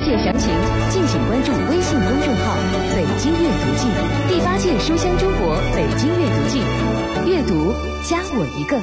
切详情，敬请关注微信公众号“北京阅读季”第8届书香中国北京阅读季，阅读加我一个。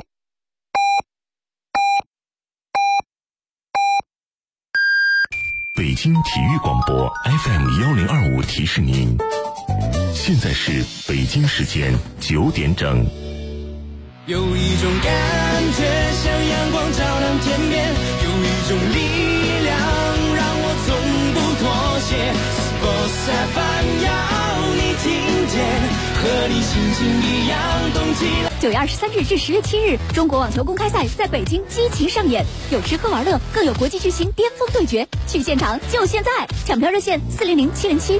北京体育广播 FM1025 提示您，现在是北京时间9点整。 有一种感觉像阳光照亮天边，有一种力量让我从不妥协。Sports FM 要你听见，和你心情一样动起来。 9月23日至10月7日，中国网球公开赛在北京激情上演，有吃喝玩乐，更有国际巨星巅峰对决。去现场就现在，抢票热线400-707-66。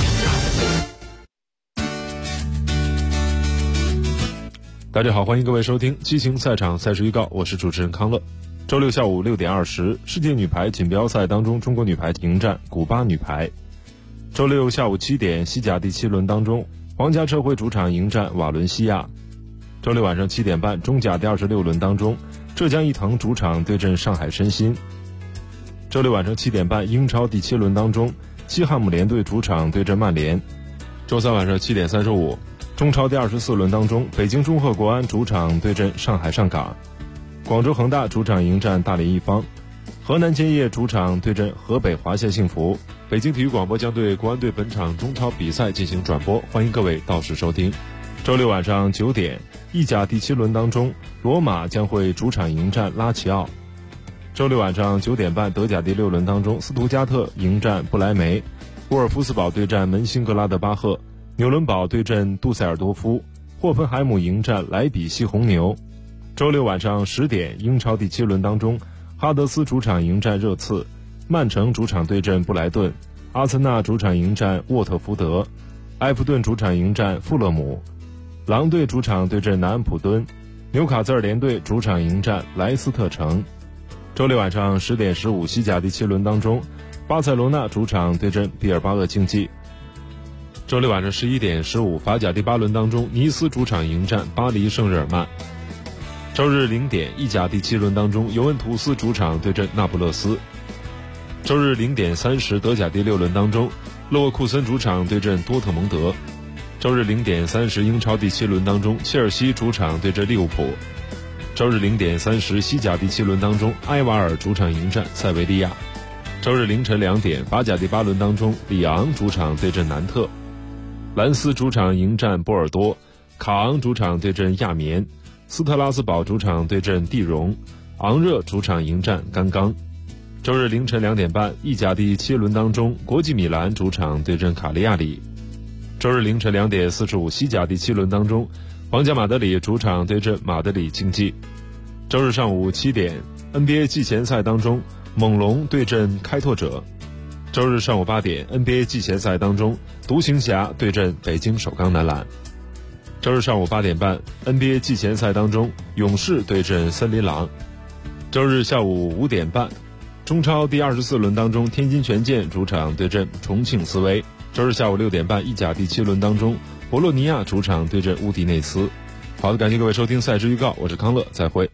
大家好，欢迎各位收听激情赛场赛事预告，我是主持人康乐。周六下午6点20，世界女排锦标赛当中，中国女排迎战古巴女排。周六下午7点，西甲第7轮当中，皇家社会主场迎战瓦伦西亚。周六晚上7点半，中甲第26轮当中，浙江毅腾主场对阵上海申鑫。周六晚上7点半，英超第7轮当中，西汉姆联队主场对阵曼联。周三晚上7点35，中超第24轮当中，北京中赫国安主场对阵上海上港，广州恒大主场迎战大连一方，河南建业主场对阵河北华夏幸福。北京体育广播将对国安队本场中超比赛进行转播，欢迎各位到时收听。周六晚上9点，意甲第7轮当中，罗马将会主场迎战拉齐奥。周六晚上9点半，德甲第6轮当中，斯图加特迎战不莱梅，沃尔夫斯堡对战门兴格拉德巴赫，纽伦堡对阵杜塞尔多夫，霍芬海姆迎战莱比锡红牛。周六晚上10点，英超第7轮当中，哈德斯主场迎战热刺，曼城主场对阵布莱顿，阿森纳主场迎战沃特福德，埃弗顿主场迎战富勒姆，狼队主场对阵南安普敦，纽卡斯尔联队主场迎战莱斯特城。周六晚上10点15，西甲第7轮当中，巴塞罗那主场对阵毕尔巴鄂竞技。周六晚上11点15，法甲第8轮当中，尼斯主场迎战巴黎圣日耳曼。周日0点，意甲第7轮当中，尤文图斯主场对阵那不勒斯。周日0点30，德甲第6轮当中，勒沃库森主场对阵多特蒙德。周日0点30，英超第7轮当中，切尔西主场对阵利物浦。周日0点30，西甲第7轮当中，埃瓦尔主场迎战塞维利亚。周日凌晨2点，法甲第8轮当中，里昂主场对阵南特，兰斯主场迎战波尔多，卡昂主场对阵亚眠，斯特拉斯堡主场对阵蒂荣，昂热主场迎战甘冈。周日凌晨2点半，意甲第7轮当中，国际米兰主场对阵卡利亚里。周日凌晨2点45，西甲第7轮当中，皇家马德里主场对阵马德里竞技。周日上午7点， NBA 季前赛当中，猛龙对阵开拓者。周日上午8点， NBA 季前赛当中，独行侠对阵北京首钢男篮。周日上午8点半， NBA 季前赛当中，勇士对阵森林狼。周日下午5点半，中超第24轮当中，天津权健主场对阵重庆斯威。周日下午6点半，意甲第7轮当中，博洛尼亚主场对阵乌迪内斯。好的，感谢各位收听赛事预告，我是康乐，再会。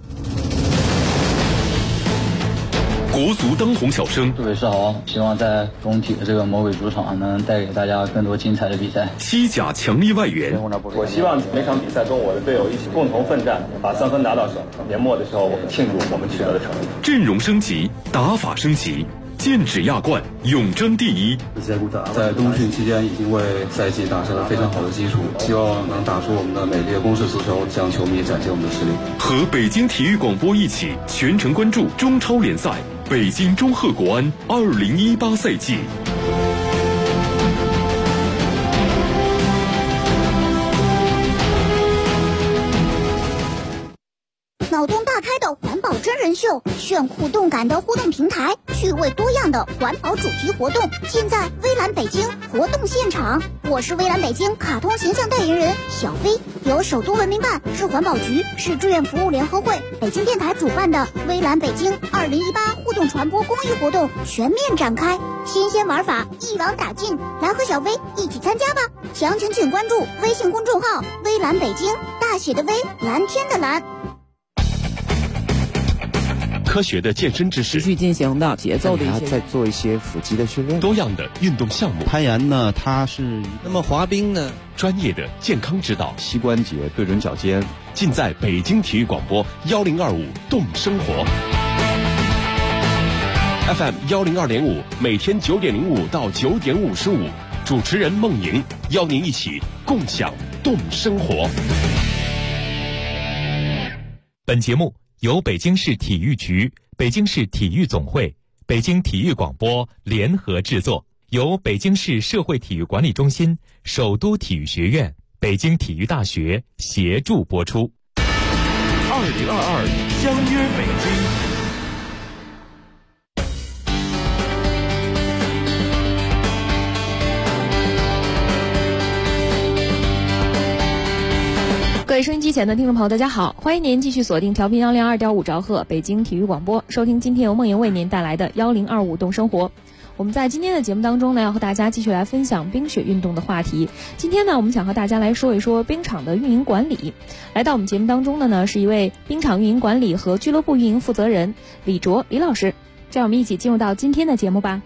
国足当红小生， 各位是好，希望在中体的这个魔鬼主场能带给大家更多精彩的比赛。 西甲强力外援， 我希望每场比赛跟我的队友一起共同奋战，把3分拿到手。年末的时候，我们庆祝我们取得的成绩。 阵容升级，打法升级，剑指亚冠，永争第一。 在冬训期间已经为赛季打下了非常好的基础，希望能打出我们的美丽的攻势足球，向球迷展现我们的实力。 和北京体育广播一起全程关注中超联赛北京中赫国安2018赛季。 脑洞大开的环保真人秀，炫酷动感的互动平台，趣味多样的环保主题活动，尽在微蓝北京活动现场。我是微蓝北京卡通形象代言人小飞，由首都文明办、市环保局、市志愿服务联合会、北京电台主办的微蓝北京2018互动传播公益活动全面展开，新鲜玩法一网打尽，来和小飞一起参加吧！详情请关注微信公众号微蓝北京，大写的微，蓝天的蓝。 科学的健身知识， 持续进行的节奏的一些， 再做一些腹肌的训练， 多样的运动项目。 攀岩呢，它是那么滑冰呢， 专业的健康指导， 膝关节对准脚尖， 尽在北京体育广播1025动生活。FM 102.5，每天9点05到9点55，主持人孟莹邀您一起共享动生活。 本节目由北京市体育局、北京市体育总会、北京体育广播联合制作，由北京市社会体育管理中心、首都体育学院、北京体育大学协助播出。 2022相约北京。 各位收音机前的听众朋友，大家好，欢迎您继续锁定调频102.5兆赫北京体育广播，收听今天由梦莹为您带来的1025动生活。我们在今天的节目当中呢，要和大家继续来分享冰雪运动的话题。今天呢，我们想和大家来说一说冰场的运营管理。来到我们节目当中的呢，是一位冰场运营管理和俱乐部运营负责人李卓李老师。让我们一起进入到今天的节目吧。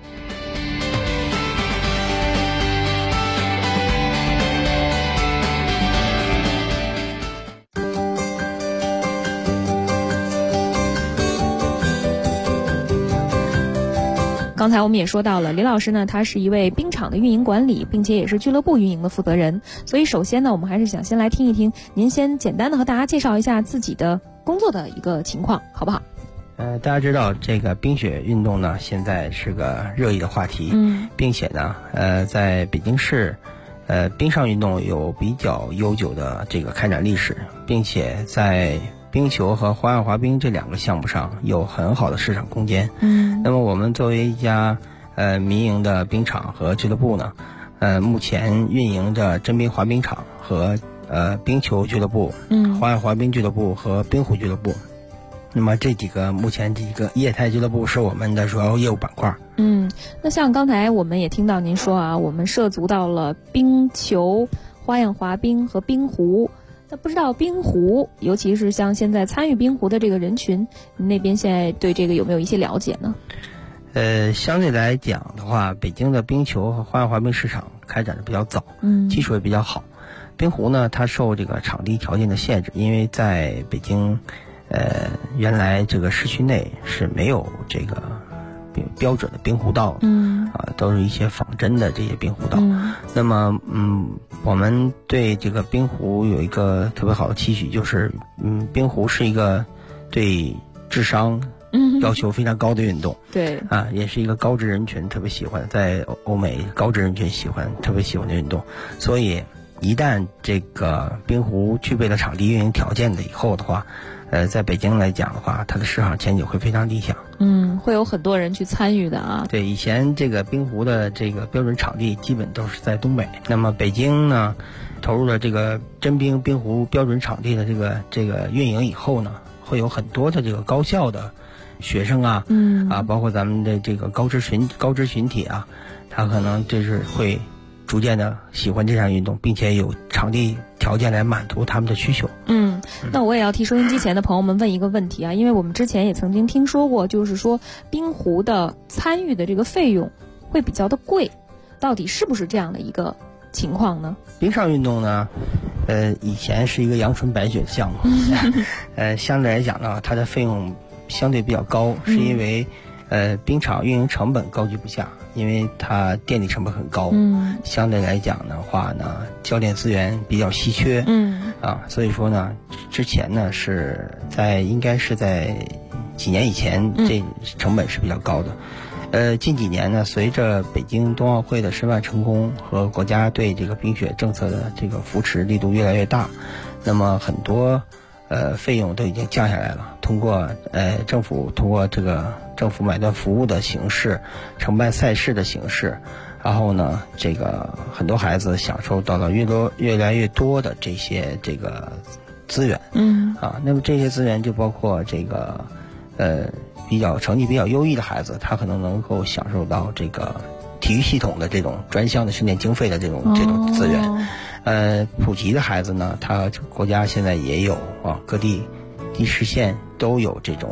刚才我们也说到了，李老师呢，他是一位冰场的运营管理，并且也是俱乐部运营的负责人。所以首先呢，我们还是想先来听一听您先简单的和大家介绍一下自己的工作的一个情况，好不好？ 大家知道这个冰雪运动呢，现在是个热议的话题，并且呢，在北京市，冰上运动有比较悠久的这个开展历史，并且在冰球和花样滑冰这两个项目上有很好的市场空间。那么我们作为一家民营的冰场和俱乐部呢，目前运营着真冰滑冰场和冰球俱乐部、花样滑冰俱乐部和冰壶俱乐部。那么这几个目前这个业态俱乐部是我们的主要业务板块。 那像刚才我们也听到您说啊，我们涉足到了冰球、花样滑冰和冰壶。那不知道冰壶，尤其是像现在参与冰壶的这个人群，您那边现在对这个有没有一些了解呢？ 相对来讲的话，北京的冰球和花样滑冰市场开展的比较早，技术也比较好。冰壶呢，它受这个场地条件的限制，因为在北京，原来这个市区内是没有这个标准的冰壶道，都是一些仿真的这些冰壶道。那么，我们对这个冰壶有一个特别好的期许，就是冰壶是一个对智商要求非常高的运动， 对也是一个高知人群特别喜欢，在欧美高知人群特别喜欢的运动。所以一旦这个冰壶具备了场地运营条件的以后的话，在北京来讲的话，它的市场前景会非常理想。 会有很多人去参与的啊。 对，以前这个冰壶的这个标准场地基本都是在东北，那么北京呢，投入了这个真冰冰壶标准场地的这个运营以后呢，会有很多的这个高校的学生啊，包括咱们的这个高知群体啊，他可能就是会逐渐的喜欢这项运动，并且有场地条件来满足他们的需求。 那我也要替收音机前的朋友们问一个问题啊，因为我们之前也曾经听说过，就是说冰壶的参与的这个费用会比较的贵，到底是不是这样的一个情况呢？ 冰上运动呢，以前是一个阳春白雪的项目，相对来讲呢，它的费用相对比较高，是因为冰场运营成本高居不下，因为它电力成本很高，相对来讲的话呢，教练资源比较稀缺，所以说呢，之前呢应该是在几年以前，这成本是比较高的。近几年呢，随着北京冬奥会的申办成功和国家对这个冰雪政策的这个扶持力度越来越大，那么很多费用都已经降下来了。通过政府买断服务的形式，承办赛事的形式，然后呢，这个很多孩子享受到了越来越多的这些这个资源。那么这些资源就包括这个成绩比较优异的孩子，他可能能够享受到这个体育系统的这种专项的训练经费的这种资源。普及的孩子呢，他国家现在也有各地市县都有这种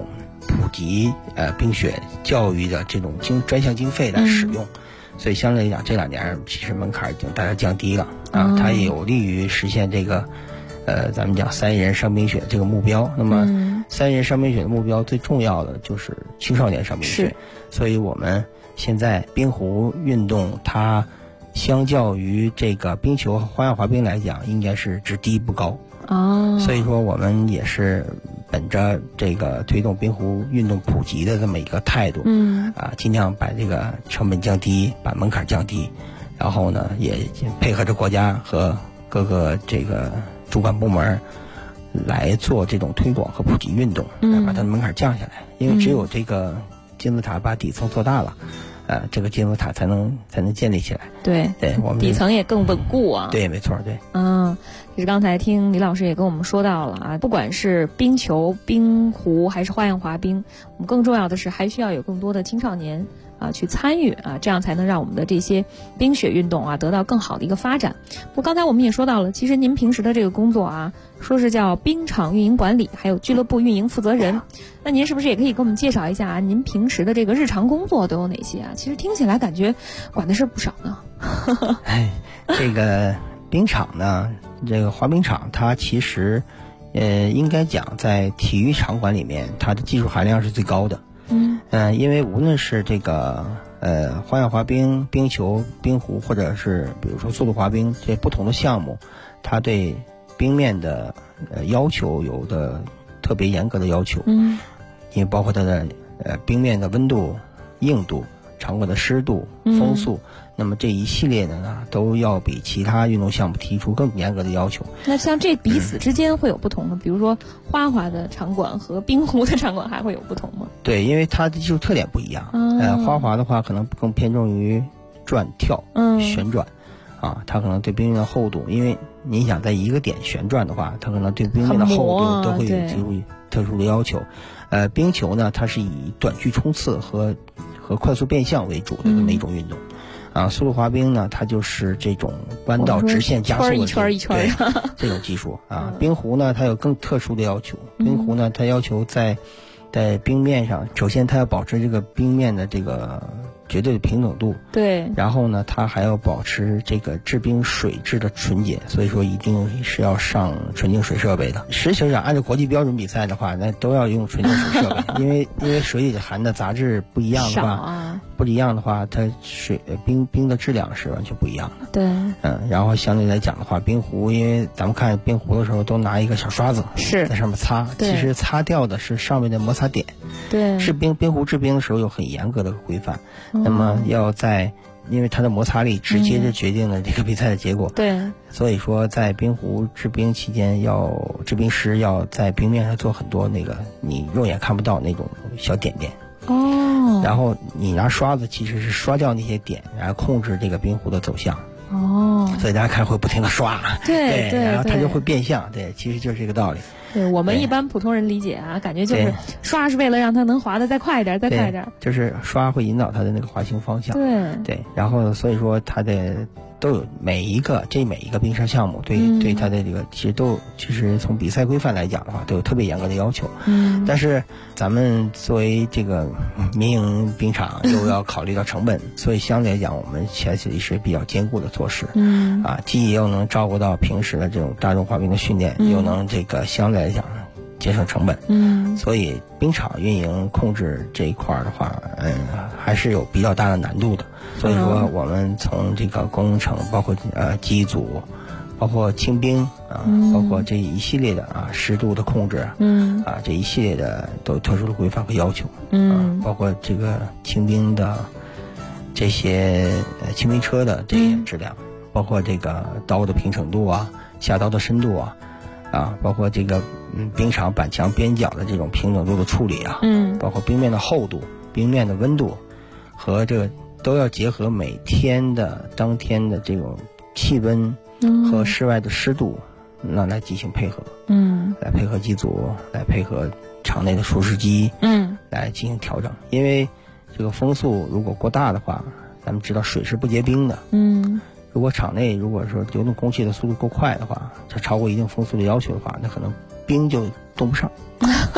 普及冰雪教育的这种专项经费来使用。所以相对来讲，这2年其实门槛已经大大降低了啊，它也有利于实现这个咱们讲3亿人上冰雪这个目标。那么3亿人上冰雪的目标最重要的就是青少年上冰雪，所以我们现在冰壶运动它相较于这个冰球和花样滑冰来讲，应该是只低不高。所以说我们也是本着这个推动冰壶运动普及的这么一个态度，尽量把这个成本降低，把门槛降低，然后呢也配合着国家和各个这个主管部门来做这种推广和普及运动，来把它的门槛降下来。因为只有这个金字塔把底层做大了，这个金字塔才能建立起来。对，我们底层也更稳固啊。 对，没错，对。 其实刚才听李老师也跟我们说到了啊，不管是冰球、冰壶还是花样滑冰，我们更重要的是还需要有更多的青少年去参与啊，这样才能让我们的这些冰雪运动得到更好的一个发展。不过刚才我们也说到了，其实您平时的这个工作说是叫冰场运营管理，还有俱乐部运营负责人。那您是不是也可以给我们介绍一下您平时的这个日常工作都有哪些其实听起来感觉管的事不少呢。 这个冰场呢，这个滑冰场它其实应该讲在体育场馆里面，它的技术含量是最高的。因为无论是这个花样滑冰、冰球、冰壶，或者是比如说速度滑冰这不同的项目，它对冰面的要求有的特别严格的要求。因为包括它的冰面的温度、硬度、场馆的湿度、风速，那么这一系列的呢，都要比其他运动项目提出更严格的要求。 那像这彼此之间会有不同吗？比如说花滑的场馆和冰壶的场馆还会有不同吗？ 对，因为它的技术特点不一样。花滑的话可能更偏重于转跳、旋转它可能对冰面的厚度，因为你想在一个点旋转的话，它可能对冰面的厚度都会有提出特殊的要求。冰球呢，它是以短距冲刺和快速变向为主的这么一种运动。速度滑冰呢，它就是这种弯道直线加速的一圈一圈这种技术冰壶呢，它有更特殊的要求。冰壶呢，它要求在冰面上，首先它要保持这个冰面的这个绝对的平整度， 对。 然后呢，它还要保持这个制冰水质的纯洁，所以说一定是要上纯净水设备的。实际上按照国际标准比赛的话，那都要用纯净水设备，因为水里含的杂质不一样的话，它冰的质量是完全不一样的。 对。 然后相对来讲的话，冰壶，因为咱们看冰壶的时候都拿一个小刷子在上面擦，其实擦掉的是上面的摩擦点。 对。 冰壶制冰的时候有很严格的规范。那么因为它的摩擦力直接就决定了这个比赛的结果。 对。 所以说在冰壶制冰期间，制冰师要在冰面上做很多那个你肉眼看不到那种小点点。然后你拿刷子其实是刷掉那些点，然后控制这个冰壶的走向。所以大家看会不停的刷。 对， 然后它就会变向。对，其实就是这个道理。 对，我们一般普通人理解感觉就是刷是为了让它能滑得再快一点，再快一点。 就是刷会引导它的那个滑行方向。对，然后所以说它的都有每一个冰上项目对它的这个其实从比赛规范来讲的话，都有特别严格的要求。但是咱们作为这个民营冰场，又要考虑到成本，所以相对来讲，我们采取的是比较兼顾的措施。既又能照顾到平时的这种大众滑冰的训练，又能这个相对来讲节省成本。所以冰场运营控制这一块的话，还是有比较大的难度的。所以说我们从这个工程，包括机组，包括清冰包括这一系列的湿度的控制这一系列的都有特殊的规范和要求。包括这个清冰的这些清冰车的这些质量，包括这个刀的平整度下刀的深度包括这个冰场板墙边角的这种平整度的处理包括冰面的厚度、冰面的温度，和这个都要结合每天的当天的这种气温和室外的湿度，来进行配合。来配合机组，来配合场内的除湿机，来进行调整。因为这个风速如果过大的话，咱们知道水是不结冰的。如果场内如果说流动空气的速度够快的话，它超过一定风速的要求的话，那可能冰就冻不上。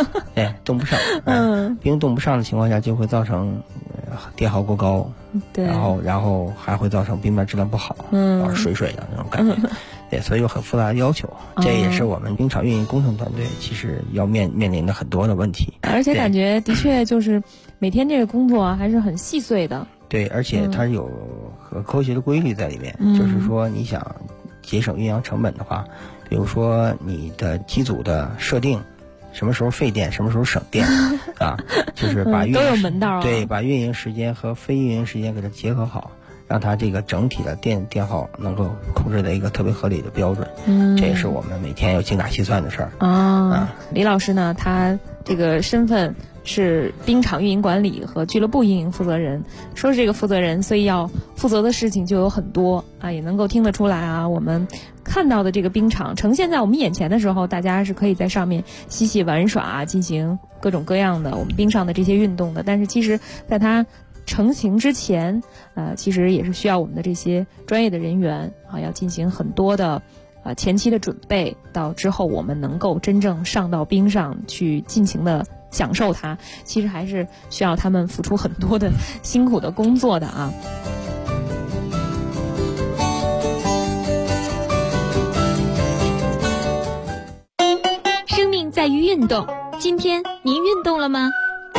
对，动不上。冰冻不上的情况下，就会造成电耗过高， 对， 然后还会造成冰面质量不好，水水的那种感觉。对，所以有很复杂的要求，这也是我们冰场运营工程团队其实要面临的很多的问题。 而且感觉的确就是每天这个工作还是很细碎的。 对，而且它有很科学的规律在里面，就是说你想节省运营成本的话，比如说你的机组的设定，什么时候费电，什么时候省电啊，就是把都有门道。 对，把运营时间和非运营时间给它结合好，让它这个整体的电耗能够控制在一个特别合理的标准。这也是我们每天要精打细算的事儿。 李老师呢，他这个身份是冰场运营管理和俱乐部运营负责人。说是这个负责人，所以要负责的事情就有很多啊，也能够听得出来啊。我们看到的这个冰场呈现在我们眼前的时候，大家是可以在上面嬉戏玩耍，进行各种各样的我们冰上的这些运动的。但是其实在它成型之前，其实也是需要我们的这些专业的人员啊，要进行很多的前期的准备，到之后我们能够真正上到冰上去尽情的享受它，其实还是需要他们付出很多的辛苦的工作的啊。 生命在于运动，今天您运动了吗？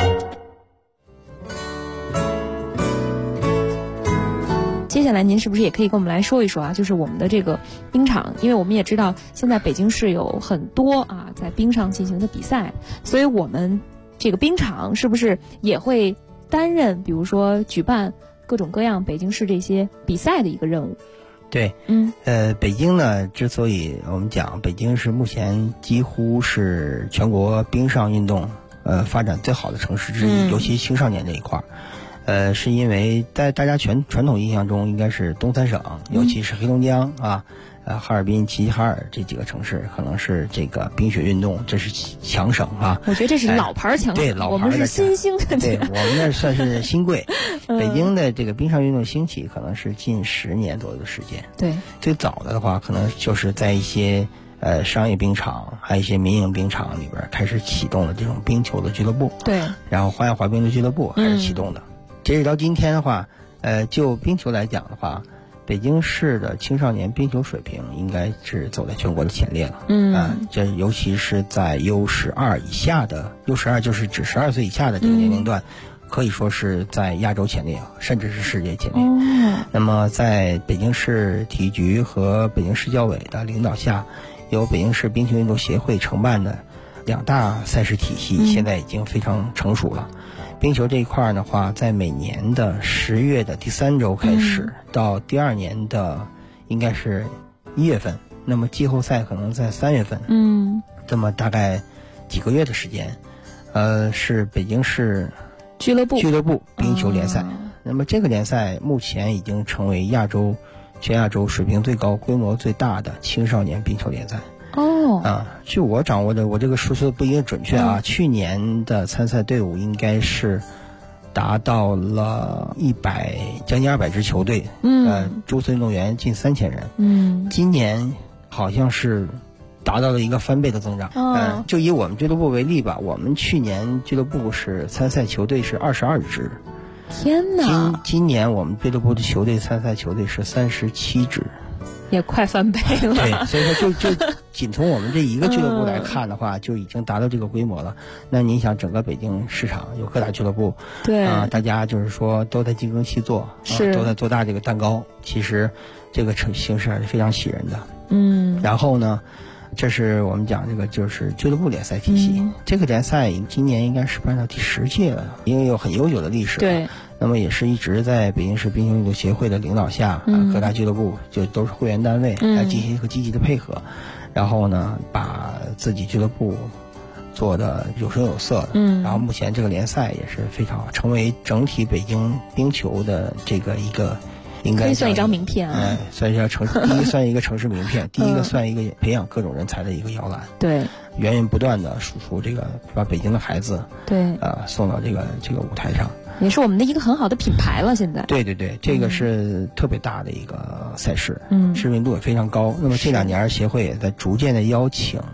接下来您是不是也可以跟我们来说一说啊，就是我们的这个冰场，因为我们也知道现在北京市有很多啊在冰上进行的比赛，所以我们这个冰场是不是也会担任比如说举办各种各样北京市这些比赛的一个任务？ 对，北京呢，之所以我们讲北京是目前几乎是全国冰上运动发展最好的城市之一，尤其青少年这一块是因为在大家传统印象中，应该是东三省，尤其是黑龙江啊，哈尔滨、齐齐哈尔这几个城市，可能是这个冰雪运动这是强省啊。 我觉得这是老牌强省， 对，老牌的， 我们是新兴的， 对，我们那算是新贵。北京的这个冰上运动兴起，可能是近10年左右的时间。 对， 最早的话，可能就是在一些商业冰场，还有一些民营冰场里边开始启动了这种冰球的俱乐部。 对， 然后花样滑冰的俱乐部开始启动的。截止到今天的话，就冰球来讲的话，北京市的青少年冰球水平应该是走在全国的前列了。这尤其是在 U12 以下的 ，U12 就是指12岁以下的这个年龄段，可以说是在亚洲前列，甚至是世界前列。那么在北京市体育局和北京市教委的领导下，由北京市冰球运动协会承办的2大赛事体系，现在已经非常成熟了。冰球这一块的话，在每年的10月的第3周开始，到第2年的应该是1月份，那么季后赛可能在3月份。这么大概几个月的时间，是北京市俱乐部冰球联赛。那么这个联赛目前已经成为全亚洲水平最高、规模最大的青少年冰球联赛。据我掌握的，我这个数字不一定准确啊。去年的参赛队伍应该是达到了将近200支球队，注册运动员近3000人。今年好像是达到了一个翻倍的增长。就以我们俱乐部为例吧，我们去年俱乐部是参赛球队是22支。 天哪！ 今年我们俱乐部的球队参赛球队是37支。 也快翻倍了。 对，所以说就仅从我们这一个俱乐部来看的话，就已经达到这个规模了。那你想，整个北京市场有各大俱乐部， 对大家就是说都在精耕细作，都在做大这个蛋糕。其实这个形势还是非常喜人的。然后呢，这是我们讲这个就是俱乐部联赛体系。这个联赛今年应该是办到第10届了，因为有很悠久的历史。 对。 那么也是一直在北京市冰球运动协会的领导下，各大俱乐部就都是会员单位来进行一个积极的配合，然后呢，把自己俱乐部做的有声有色的。然后目前这个联赛也是非常好，成为整体北京冰球的这个一个应该可以算一张名片啊。 算一下第一算一个城市名片，第一个算一个培养各种人才的一个摇篮。 对， 源源不断的输出这个把北京的孩子送到这个舞台上。 也是我们的一个很好的品牌了，现在。 对，这个是特别大的一个赛事，知名度也非常高。那么这2年协会也在逐渐的邀请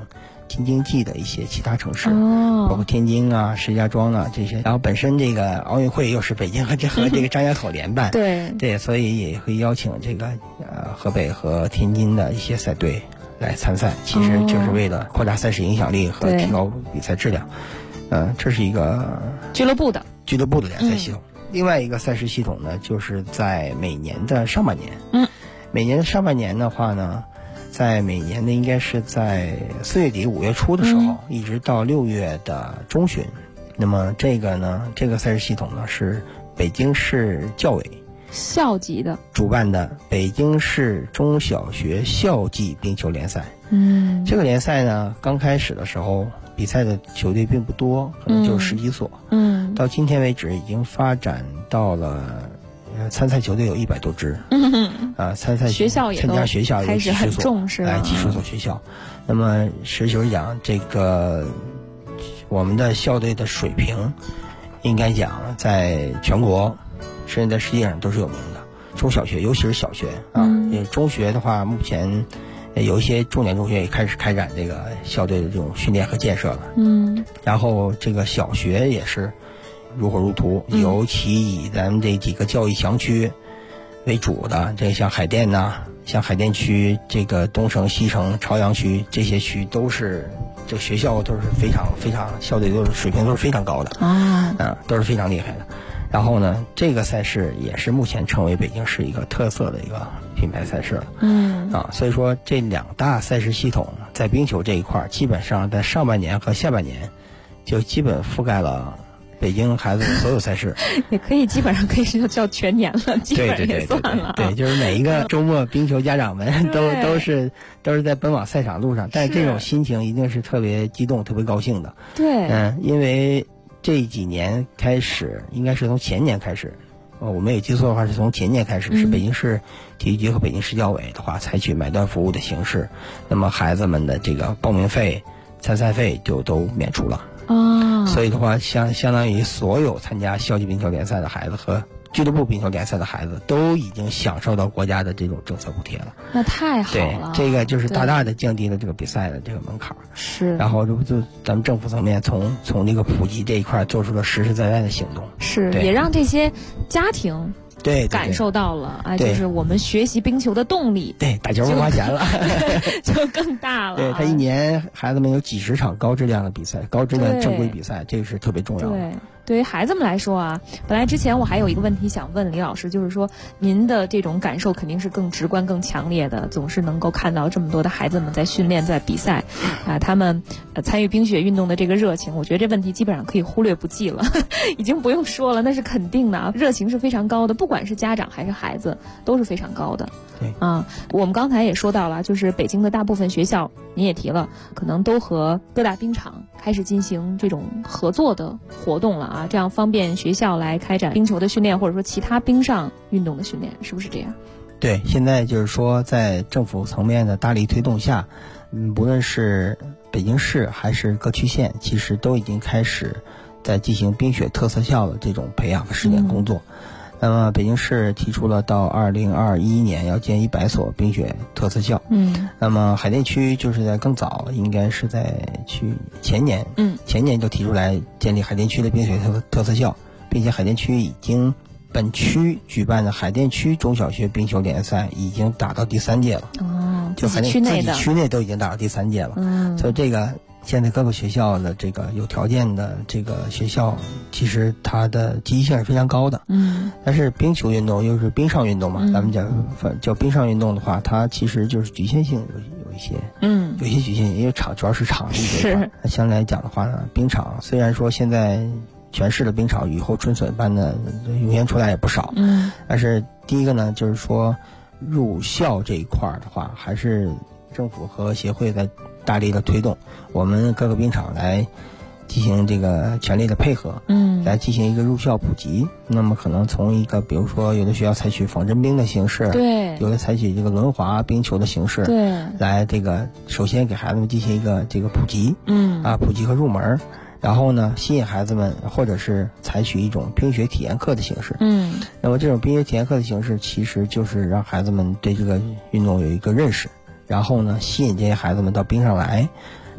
京津冀的一些其他城市，包括天津啊、石家庄啊这些。然后本身这个奥运会又是北京和这个张家口联办，对，所以也会邀请这个河北和天津的一些赛队来参赛，其实就是为了扩大赛事影响力和提高比赛质量。这是一个俱乐部的联赛系统。另外一个赛事系统呢，就是在每年的上半年。每年的上半年的话呢，在每年的应该是在4月底5月初的时候，一直到6月的中旬。那么这个赛事系统呢，是北京市教委校级的主办的北京市中小学校际冰球联赛。这个联赛呢，刚开始的时候比赛的球队并不多，可能就10几所。到今天为止已经发展到了参赛球队有100多支。参加学校也开始很重视了， 几十所学校。那么实事求是讲，这个我们的校队的水平，应该讲在全国甚至在世界上都是有名的。中小学，尤其是小学中学的话，目前有一些重点中学也开始开展这个校队的这种训练和建设了。然后这个小学也是如火如荼，尤其以咱们这几个教育强区为主的，这像海淀像海淀区这个东城、西城、朝阳区这些区都是这个学校都是非常校队都是水平都是非常高的都是非常厉害的。然后呢，这个赛事也是目前成为北京市一个特色的一个品牌赛事了。所以说这2大赛事系统在冰球这一块，基本上在上半年和下半年就基本覆盖了北京孩子的所有赛事， 也可以基本上可以是叫全年了，基本上也算了。 对，就是每一个周末冰球家长们都是在奔往赛场路上，但是这种心情一定是特别激动、特别高兴的。 对， 因为这几年开始，应该是从前年开始，我没有记错的话是从前年开始，是北京市体育局和北京市教委的话采取买断服务的形式，那么孩子们的这个报名费、参赛费就都免除了。所以的话，相当于所有参加校际冰球联赛的孩子和俱乐部冰球联赛的孩子都已经享受到国家的这种政策补贴了。 那太好了。 对，这个就是大大的降低了这个比赛的这个门槛。 是。 然后就咱们政府层面从这个普及这一块做出了实实在在的行动。 是，也让这些家庭对感受到了就是我们学习冰球的动力。 对，打球不花钱了， 就更大了。 对，他一年孩子们有几十场高质量的比赛，高质量正规比赛，这个是特别重要的。 对于孩子们来说本来之前我还有一个问题想问李老师，就是说您的这种感受肯定是更直观、更强烈的，总是能够看到这么多的孩子们在训练、在比赛他们参与冰雪运动的这个热情，我觉得这问题基本上可以忽略不计了，已经不用说了，那是肯定的热情是非常高的，不管是家长还是孩子都是非常高的。 对我们刚才也说到了，就是北京的大部分学校，您也提了，可能都和各大冰场开始进行这种合作的活动了这样方便学校来开展冰球的训练，或者说其他冰上运动的训练，是不是这样？ 对，现在就是说在政府层面的大力推动下，不论是北京市还是各区县，其实都已经开始在进行冰雪特色校的这种培养和实践工作。那么北京市提出了到2021年要建100所冰雪特色校。那么海淀区就是在更早，应该是在前年就提出来建立海淀区的冰雪特色校，并且海淀区已经本区举办的海淀区中小学冰球联赛已经打到第3届了。就海淀自己区内都已经打到第3届了。所以这个现在各个学校的这个有条件的这个学校，其实它的积极性是非常高的。但是冰球运动又是冰上运动嘛，咱们叫冰上运动的话，它其实就是局限性有一些局限性，因为主要是场地这块。相对来讲的话呢，冰场虽然说现在全市的冰场雨后春笋般的涌现出来也不少，但是第一个呢，就是说入校这一块的话，还是政府和协会在大力的推动，我们各个冰场来进行这个全力的配合，来进行一个入校普及。那么可能从一个比如说有的学校采取仿真冰的形式， 对， 有的采取这个轮滑冰球的形式， 对， 来这个首先给孩子们进行一个这个普及，普及和入门。然后呢，吸引孩子们，或者是采取一种冰雪体验课的形式。那么这种冰雪体验课的形式，其实就是让孩子们对这个运动有一个认识，然后呢，吸引这些孩子们到冰上来。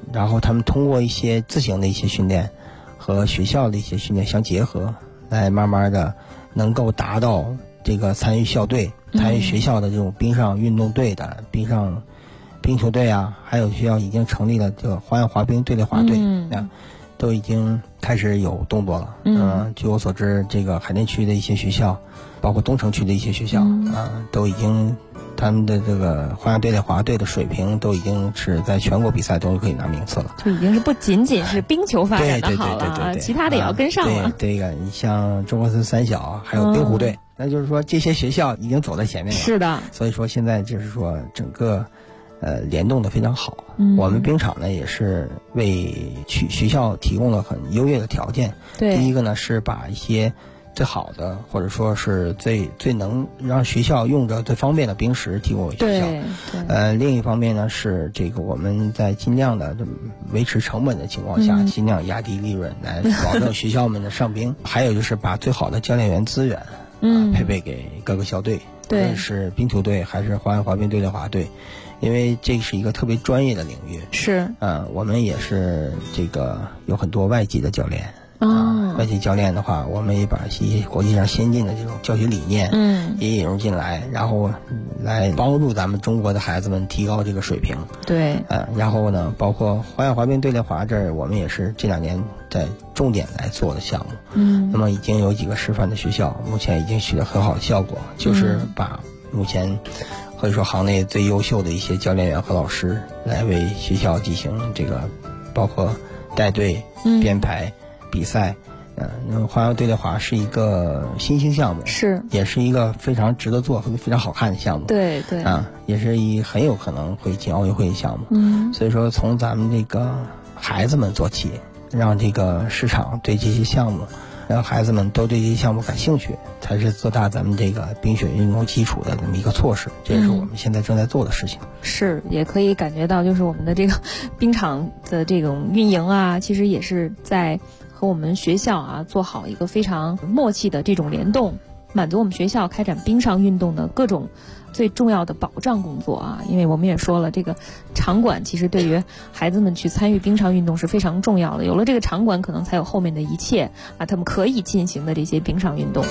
然后他们通过一些自行的一些训练和学校的一些训练相结合，来慢慢的能够达到这个参与校队、参与学校的这种冰上运动队的冰球队啊，还有学校已经成立了这个花样滑冰队列滑队都已经开始有动作了。据我所知，这个海淀区的一些学校，包括东城区的一些学校都已经他们的这个花样队列滑队的水平都已经是在全国比赛中可以拿名次了， 就已经是不仅仅是冰球发展的好了，其他的也要跟上了。 这个你像中国村三小还有冰壶队，那就是说这些学校已经走在前面了。 是的， 所以说现在就是说整个联动的非常好。我们冰场呢也是为学校提供了很优越的条件。 对， 第一个呢是把一些最好的或者说是最能让学校用着最方便的冰石提供给学校。另一方面呢是这个我们在尽量的维持成本的情况下，尽量压低利润来保证学校们的上冰。还有就是把最好的教练员资源配备给各个校队，无论是冰球队还是花样滑冰队列滑队。因为这是一个特别专业的领域， 是我们也是这个有很多外籍的教练。外籍教练的话，我们也把一些国际上先进的这种教学理念也引入进来，然后来帮助咱们中国的孩子们提高这个水平。 对， 然后呢，包括花样滑冰队列滑这儿，我们也是这2年在重点来做的项目。那么已经有几个示范的学校，目前已经取得很好的效果，就是把目前可以说行内最优秀的一些教练员和老师来为学校进行这个包括带队、编排、比赛。花样队列滑是一个新兴项目，也是一个非常值得做、非常好看的项目。 对， 也是很有可能会进奥运会的项目。所以说从咱们这个孩子们做起，让这个市场对这些项目，让孩子们都对这些项目感兴趣，才是做大咱们这个冰雪运动基础的这么一个措施。这也是我们现在正在做的事情。 是，也可以感觉到，就是我们的这个冰场的这种运营啊，其实也是在和我们学校做好一个非常默契的这种联动，满足我们学校开展冰上运动的各种最重要的保障工作因为我们也说了，这个场馆其实对于孩子们去参与冰上运动是非常重要的，有了这个场馆，可能才有后面的一切他们可以进行的这些冰上运动。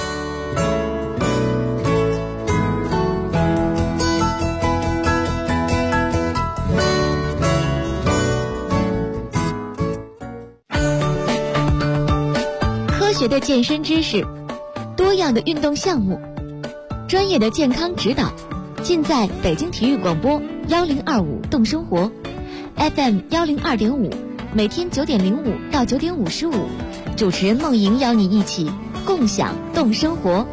科学的健身知识，多样的运动项目，专业的健康指导，尽在北京体育广播1025动生活 FM 102.5，每天9点05到9点55，主持人梦莹邀你一起共享动生活。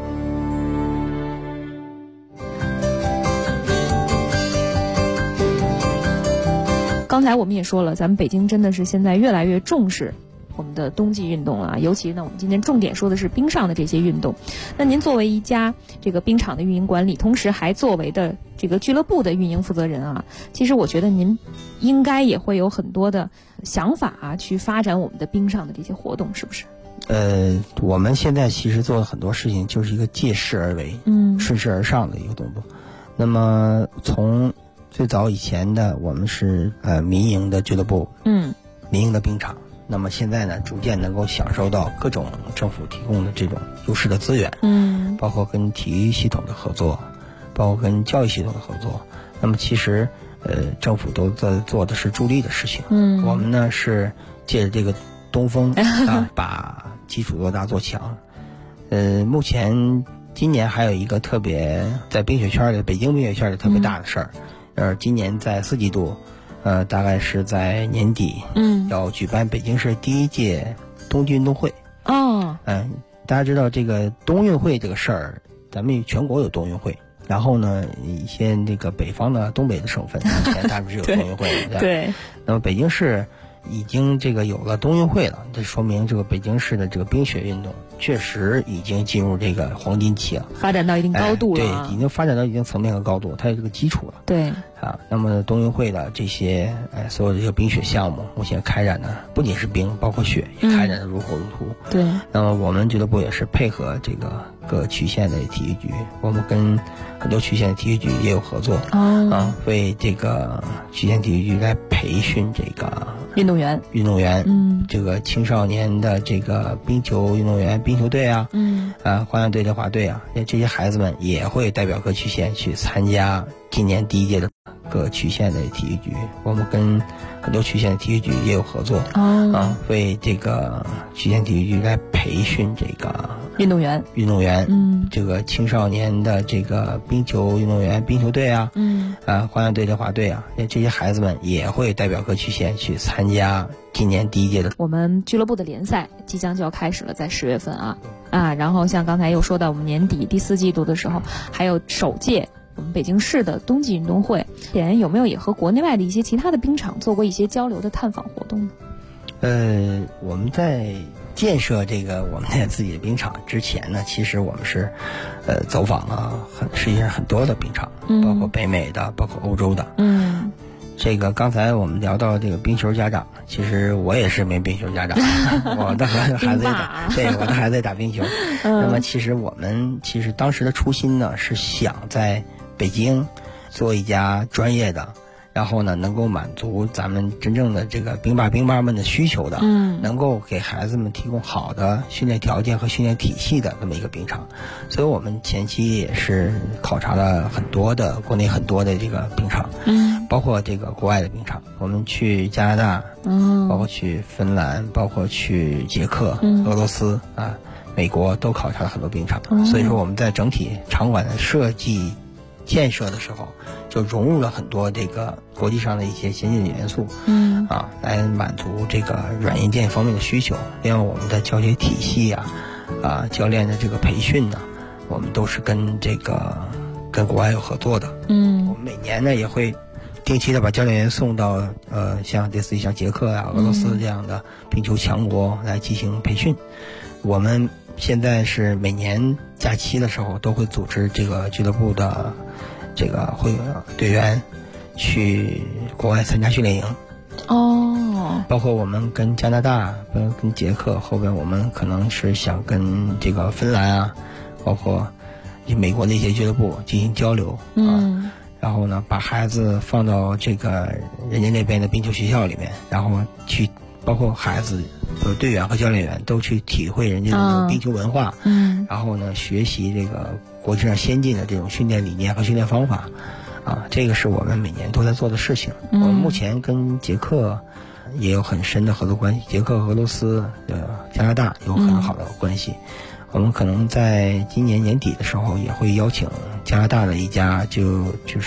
刚才我们也说了，咱们北京真的是现在越来越重视我们的冬季运动了，尤其呢，我们今天重点说的是冰上的这些运动。那您作为一家这个冰场的运营管理，同时还作为的这个俱乐部的运营负责人其实我觉得您应该也会有很多的想法去发展我们的冰上的这些活动，是不是？ 我们现在其实做的很多事情就是一个借势而为，顺势而上的一个动作。那么从最早以前的我们是民营的俱乐部，民营的冰场。那么现在呢，逐渐能够享受到各种政府提供的这种优势的资源，包括跟体育系统的合作，包括跟教育系统的合作。那么其实政府都在做的是助力的事情。我们呢是借着这个东风把基础做大做强。目前今年还有一个特别在冰雪圈里，北京冰雪圈里特别大的事儿，今年在4季度。大概是在年底，要举办北京市第1届冬季运动会。大家知道这个冬运会这个事儿，咱们全国有冬运会，然后呢，一些那个北方的东北的省份，以前他们是有冬运会的。 对。 那么北京市已经这个有了冬运会了，这说明这个北京市的这个冰雪运动确实已经进入这个黄金期了， 发展到一定高度了。 对，已经发展到一定层面和高度，它有这个基础了。 对。 那么冬运会的这些所有的这个冰雪项目，目前开展的不仅是冰，包括雪也开展的如火如荼。 对。 那么我们俱乐部也是配合这个各区县的体育局，我们跟很多区县的体育局也有合作。为这个区县体育局来培训这个运动员， 这个青少年的这个冰球运动员、冰球队啊，花样队的滑队啊，这些孩子们也会代表各区县去参加今年第1届的各区县的体育局。我们跟很多区县的体育局也有合作，为这个区县体育局来培训这个运动员，这个青少年的这个冰球运动员、冰球队啊，花样队的滑队啊，这些孩子们也会代表各区县去参加今年第1届的。 我们俱乐部的联赛即将就要开始了，在10月份然后像刚才又说到我们年底第4季度的时候，还有首届我们北京市的冬季运动会，有没有也和国内外的一些其他的冰场做过一些交流的探访活动呢？ 我们在建设这个我们自己的冰场之前呢，其实我们是走访了世界上很多的冰场，包括北美的，包括欧洲的。这个刚才我们聊到这个冰球家长，其实我也是名冰球家长，我的孩子我的孩子也打冰球。那么其实我们当时的初心呢，是想在北京做一家专业的，然后呢能够满足咱们真正的这个冰爸们的需求的，能够给孩子们提供好的训练条件和训练体系的这么一个冰场。所以我们前期也是考察了国内很多的这个冰场，包括这个国外的冰场。我们去加拿大，包括去芬兰，包括去捷克、俄罗斯美国都考察了很多冰场。所以说我们在整体场馆的设计建设的时候，就融入了很多这个国际上的一些先进的元素，来满足这个软硬件方面的需求。另外我们的教学体系教练的这个培训呢，我们都是跟国外有合作的。我们每年呢也会定期的把教练员送到像类似于像捷克俄罗斯这样的冰球强国来进行培训。我们现在是每年假期的时候都会组织这个俱乐部的这个队员去国外参加训练营。包括我们跟加拿大、跟捷克，后边我们可能是想跟这个芬兰包括美国的一些俱乐部进行交流然后呢把孩子放到这个人家那边的冰球学校里面，然后去包括孩子队员和教练员都去体会人家的冰球文化，然后呢学习这个国际上先进的这种训练理念和训练方法这个是我们每年都在做的事情。我们目前跟捷克也有很深的合作关系，捷克、俄罗斯、加拿大有很好的关系。我们可能在今年年底的时候也会邀请加拿大的一家就是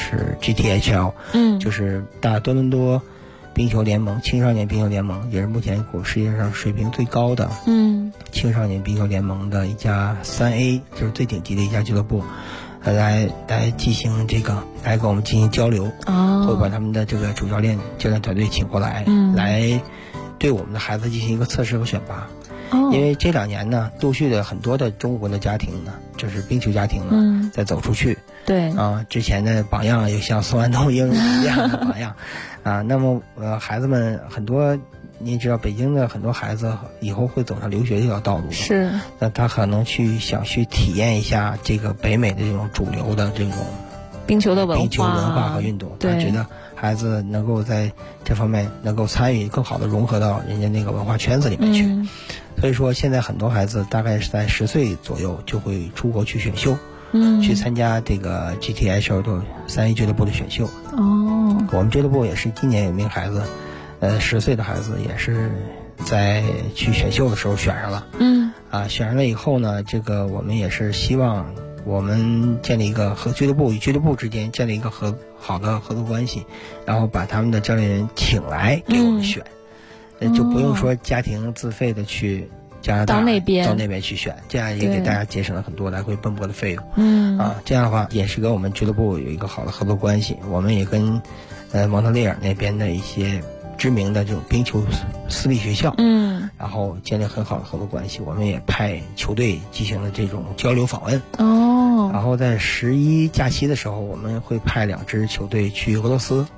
GTHL，就是大多伦多冰球联盟青少年冰球联盟，也是目前世界上水平最高的青少年冰球联盟的一家3A，就是最顶级的一家俱乐部，来进行来跟我们进行交流，会把他们的这个主教练团队请过来，来对我们的孩子进行一个测试和选拔。因为这2年呢，陆续的很多的中国的家庭呢，就是冰球家庭呢，在走出去。 对之前的榜样有像宋安东英一样的榜样那么孩子们很多，你知道北京的很多孩子以后会走上留学这条道路， 是那他可能想去体验一下这个北美的这种主流的这种冰球的文化和运动，他觉得孩子能够在这方面能够参与，更好的融合到人家那个文化圈子里面去。所以说现在很多孩子大概是在10岁左右就会出国去选秀，去参加这个 GTHL 的3A 俱乐部的选秀。我们俱乐部也是今年有名孩子10岁的孩子也是在去选秀的时候选上了。选上了以后呢，这个我们也是希望我们建立一个和俱乐部与俱乐部之间建立一个好的合作关系，然后把他们的教练员请来给我们选，就不用说家庭自费的去加拿大到那边去选，这样也给大家节省了很多来回奔波的费用。这样的话也是跟我们俱乐部有一个好的合作关系。我们也跟蒙特利尔那边的一些知名的这种冰球私立学校，然后建立很好的合作关系。我们也派球队进行了这种交流访问。然后在11假期的时候，我们会派2支球队去俄罗斯，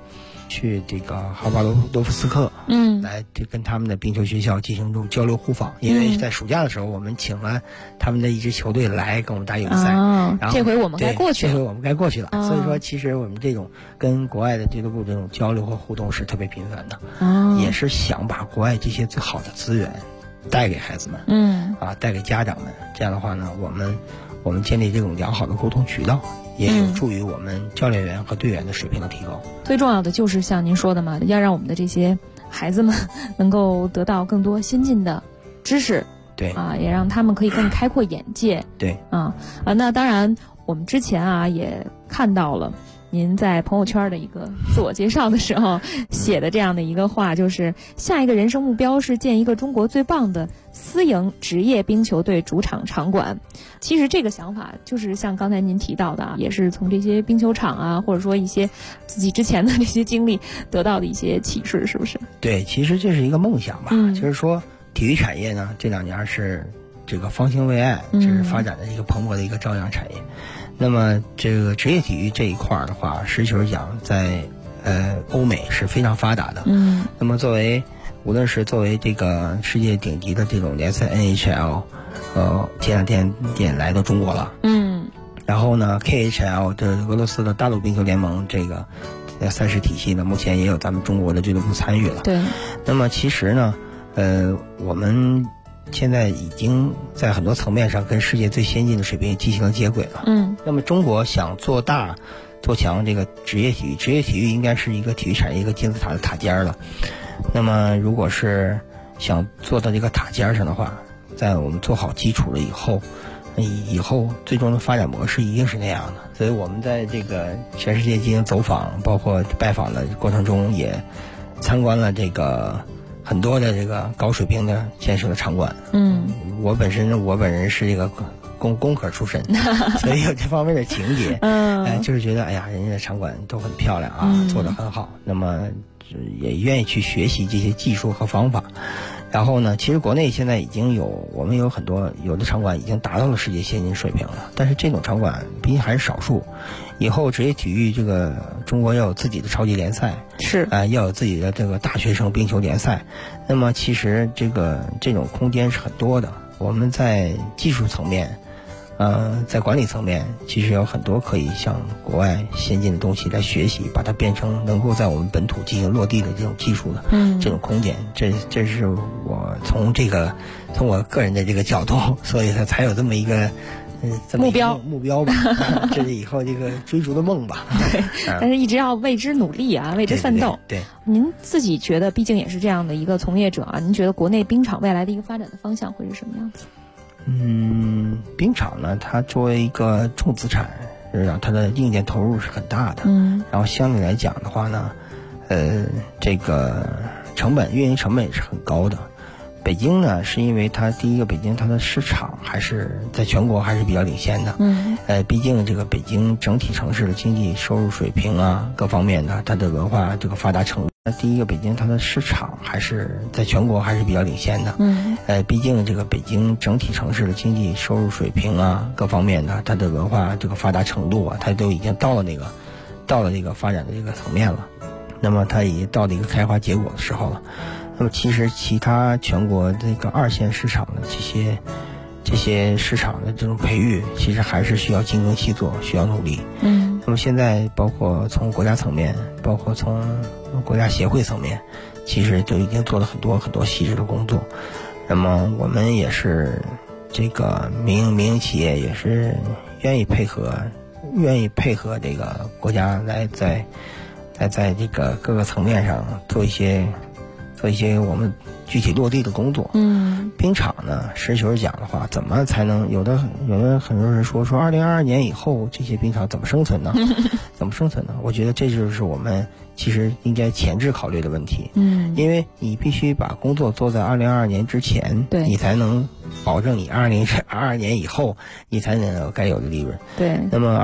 去这个哈巴罗夫斯克，来跟他们的冰球学校进行这种交流互访。因为在暑假的时候，我们请了他们的一支球队来跟我们打友谊赛，然后这回我们该过去了。 这回我们该过去了。所以说，其实我们这种跟国外的俱乐部这种交流和互动是特别频繁的，也是想把国外这些最好的资源带给孩子们，带给家长们。这样的话呢，我们建立这种良好的沟通渠道，也有助于我们教练员和队员的水平的提高。 最重要的就是像您说的嘛，要让我们的这些孩子们能够得到更多先进的知识， 对也让他们可以更开阔眼界。 对那当然，我们之前也看到了您在朋友圈的一个自我介绍的时候写的这样的一个话，就是下一个人生目标是建一个中国最棒的私营职业冰球队主场场馆。其实这个想法就是像刚才您提到的也是从这些冰球场或者说一些自己之前的这些经历得到的一些启示，是不是？ 对，其实这是一个梦想吧，就是说体育产业呢这2年是这个方兴未艾，这是发展的一个蓬勃的一个朝阳产业。那么这个职业体育这一块的话，实事求是讲，在欧美是非常发达的。那么无论是作为这个世界顶级的这种联赛 NHL，前2天也来到中国了。然后呢 KHL 这俄罗斯的大陆冰球联盟这个赛事体系呢，目前也有咱们中国的俱乐部参与了。 对。 那么其实呢，我们现在已经在很多层面上跟世界最先进的水平进行了接轨了。那么中国想做大做强这个职业体育，职业体育应该是一个体育产业一个金字塔的塔尖了。那么如果是想做到这个塔尖上的话，在我们做好基础了以后最终的发展模式一定是那样的。所以我们在这个全世界进行走访包括拜访的过程中，也参观了这个很多的这个高水平的建设的场馆。我本人是这个工科出身，所以有这方面的情节。就是觉得人家的场馆都很漂亮做得很好，那么也愿意去学习这些技术和方法。然后呢，其实国内现在我们有很多有的场馆已经达到了世界先进水平了，但是这种场馆毕竟还是少数。以后职业体育这个中国要有自己的超级联赛， 是要有自己的这个大学生冰球联赛。那么其实这种空间是很多的。我们在技术层面在管理层面其实有很多可以向国外先进的东西来学习，把它变成能够在我们本土进行落地的这种技术的这种空间。这是我从我个人的这个角度，所以它才有这么一个目标吧。这是以后这个追逐的梦吧。 但是一直要为之努力为之奋斗。 对， 您自己觉得毕竟也是这样的一个从业者您觉得国内冰场未来的一个发展的方向会是什么样子？ 冰场呢，它作为一个重资产，它的硬件投入是很大的。然后相对来讲的话呢，这个运营成本也是很高的。北京呢，是因为第一个，北京它的市场还是在全国还是比较领先的。毕竟这个北京整体城市的经济收入水平各方面的它的文化这个发达程度。第一个，北京它的市场还是在全国还是比较领先的。毕竟这个北京整体城市的经济收入水平各方面的它的文化这个发达程度它都已经到了这个发展的这个层面了。那么它已经到了一个开花结果的时候了。那么其实其他全国这个2线市场的这些市场的这种培育，其实还是需要精耕细作，需要努力。那么现在包括从国家层面，包括从国家协会层面，其实就已经做了很多很多细致的工作。那么我们也是这个民营企业也是愿意配合这个国家来在这个各个层面上做一些我们具体落地的工作。冰场呢，实事求是讲的话，怎么才能有的很多人说2022年以后这些冰场怎么生存呢？我觉得这就是我们其实应该前置考虑的问题。因为你必须把工作做在2022年之前，你才能保证你2022年以后你才能有该有的利润。 对。 那么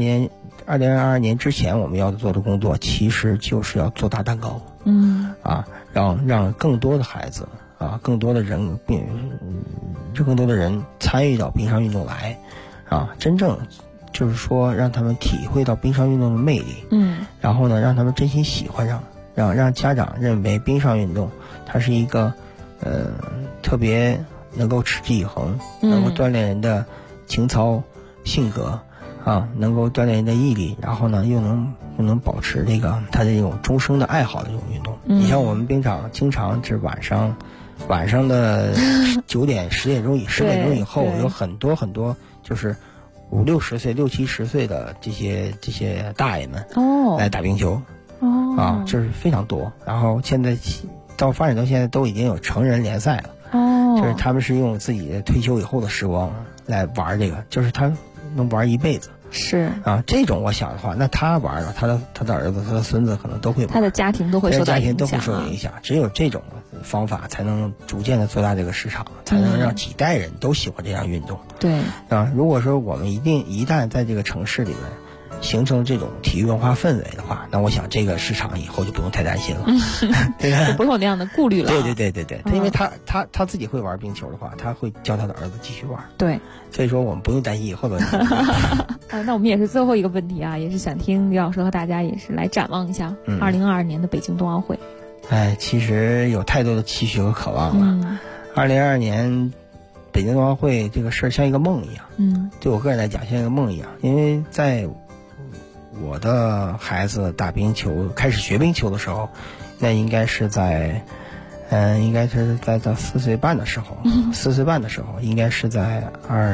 2022年之前我们要做的工作，其实就是要做大蛋糕。让更多的孩子更多的人参与到冰上运动来真正就是说让他们体会到冰上运动的魅力。然后呢，让他们真心喜欢上让家长认为冰上运动它是一个特别能够持之以恒，能够锻炼人的情操性格啊，能够锻炼人的毅力，然后呢又能保持这个他的这种终生的爱好的这种运动。你像我们冰场经常是晚上的9点10点钟以后，有很多就是50、60岁、60、70岁的这些大爷们来打冰球啊，这是非常多。然后现在发展到现在都已经有成人联赛了，就是他们是用自己的退休以后的时光来玩这个，就是他能玩一辈子。 是啊，这种我想的话，那他玩了，他的儿子、他的孙子可能都会玩， 他的家庭都会受到影响。只有这种方法才能逐渐的做大这个市场，才能让几代人都喜欢这样运动。 对啊，如果说我们一旦在这个城市里面形成这种体育文化氛围的话，那我想这个市场以后就不用太担心了，对吧？ 就不会有那样的顾虑了。 对，因为他自己会玩冰球的话，他会教他的儿子继续玩。 对， 所以说我们不用担心以后的问题。 那我们也是最后一个问题啊，也是想听李老师和大家也是来展望一下2022年的北京冬奥会。 其实有太多的期许和渴望了。2022年北京冬奥会这个事儿像一个梦一样，对我个人来讲像一个梦一样，因为在我的孩子打冰球开始学冰球的时候，那应该是在他4岁半的时候，4岁半的时候应该是在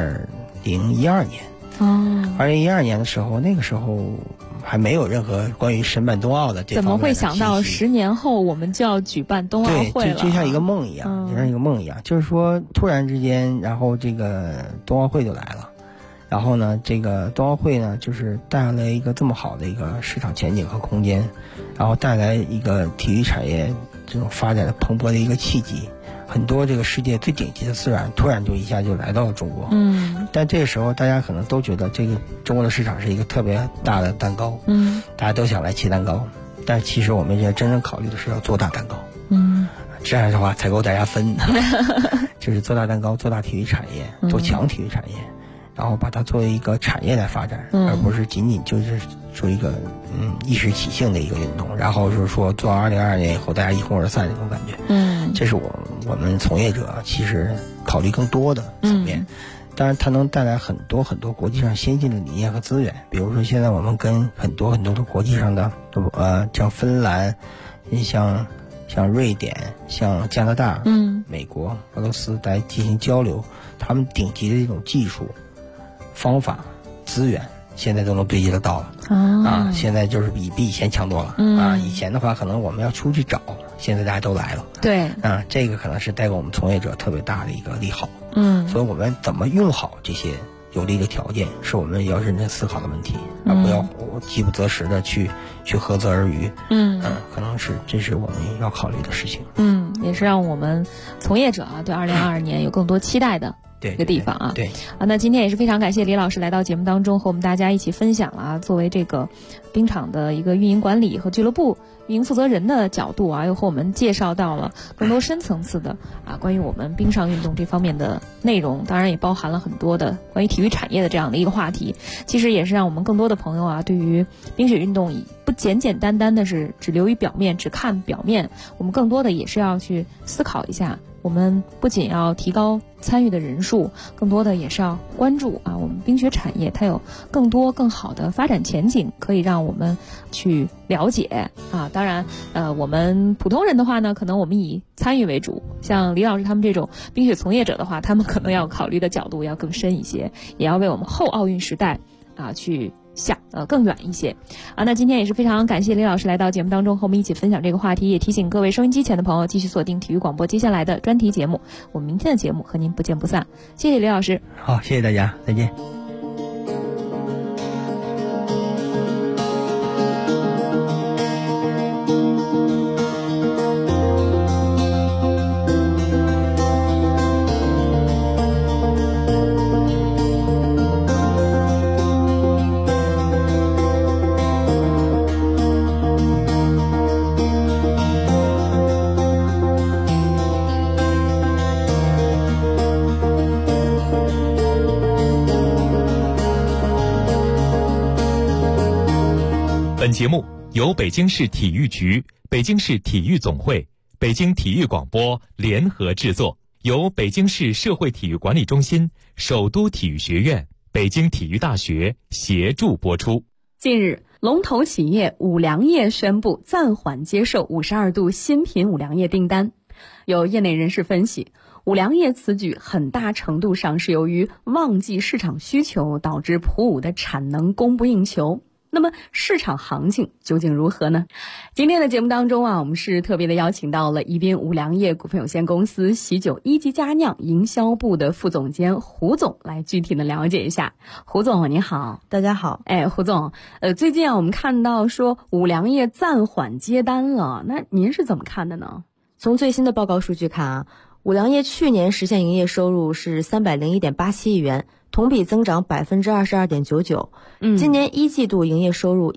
2012年。2012年的时候，那个时候还没有任何关于申办冬奥的这方面的信息。怎么会想到10年后我们就要举办冬奥会了？ 对，就像一个梦一样，就是说突然之间，然后这个冬奥会就来了。然后呢，这个冬奥会呢，就是带来一个这么好的一个市场前景和空间，然后带来一个体育产业这种发展的蓬勃的一个契机。很多这个世界最顶级的资源突然就一下就来到了中国。但这个时候大家可能都觉得这个中国的市场是一个特别大的蛋糕，大家都想来切蛋糕，但其实我们现在真正考虑的是要做大蛋糕。这样的话才够大家分，就是做大蛋糕，做大体育产业，做强体育产业。然后把它作为一个产业来发展，而不是仅仅就是说一个一时起兴的一个运动，然后就是说做2022年以后大家一哄而散那种感觉。这是我们从业者其实考虑更多的层面。当然它能带来很多国际上先进的理念和资源，比如说现在我们跟很多的国际上的像芬兰，像瑞典，像加拿大，美国、俄罗斯来进行交流，他们顶级的这种技术方法资源现在都能对接得到了。现在就是比以前强多了。以前的话可能我们要出去找，现在大家都来了。 对， 这个可能是带给我们从业者特别大的一个利好。所以我们怎么用好这些有利的条件，是我们要认真思考的问题，而不要饥不择食的去涸泽而渔。可能这是我们要考虑的事情。 也是让我们从业者对2022年有更多期待的一个地方啊。 对那今天也是非常感谢李老师来到节目当中，和我们大家一起分享了作为这个冰场的一个运营管理和俱乐部运营负责人的角度又和我们介绍到了更多深层次的关于我们冰上运动这方面的内容，当然也包含了很多的关于体育产业的这样的一个话题。其实也是让我们更多的朋友对于冰雪运动不简简单单的是只流于表面，只看表面，我们更多的也是要去思考一下，我们不仅要提高参与的人数，更多的也是要关注我们冰雪产业它有更多更好的发展前景，可以让我们去了解当然我们普通人的话呢，可能我们以参与为主，像李老师他们这种冰雪从业者的话，他们可能要考虑的角度要更深一些，也要为我们后奥运时代去想更远一些那今天也是非常感谢李老师来到节目当中和我们一起分享这个话题，也提醒各位收音机前的朋友继续锁定体育广播接下来的专题节目，我们明天的节目和您不见不散。谢谢李老师。 好，谢谢大家，再见。 本节目由北京市体育局、北京市体育总会、北京体育广播联合制作，由北京市社会体育管理中心、首都体育学院、北京体育大学协助播出。 近日，龙头企业五粮液宣布暂缓接受52度新品五粮液订单。有业内人士分析，五粮液此举很大程度上是由于旺季市场需求导致普五的产能供不应求。那么市场行情究竟如何呢？今天的节目当中我们是特别的邀请到了宜宾五粮液股份有限公司喜酒一级佳酿营销部的副总监胡总来具体的了解一下。胡总你好。 大家好。 胡总，最近我们看到说五粮液暂缓接单了，那您是怎么看的呢？ 从最新的报告数据看五粮液去年实现营业收入是301.87亿元，同比增长22.99%。今年一季度营业收入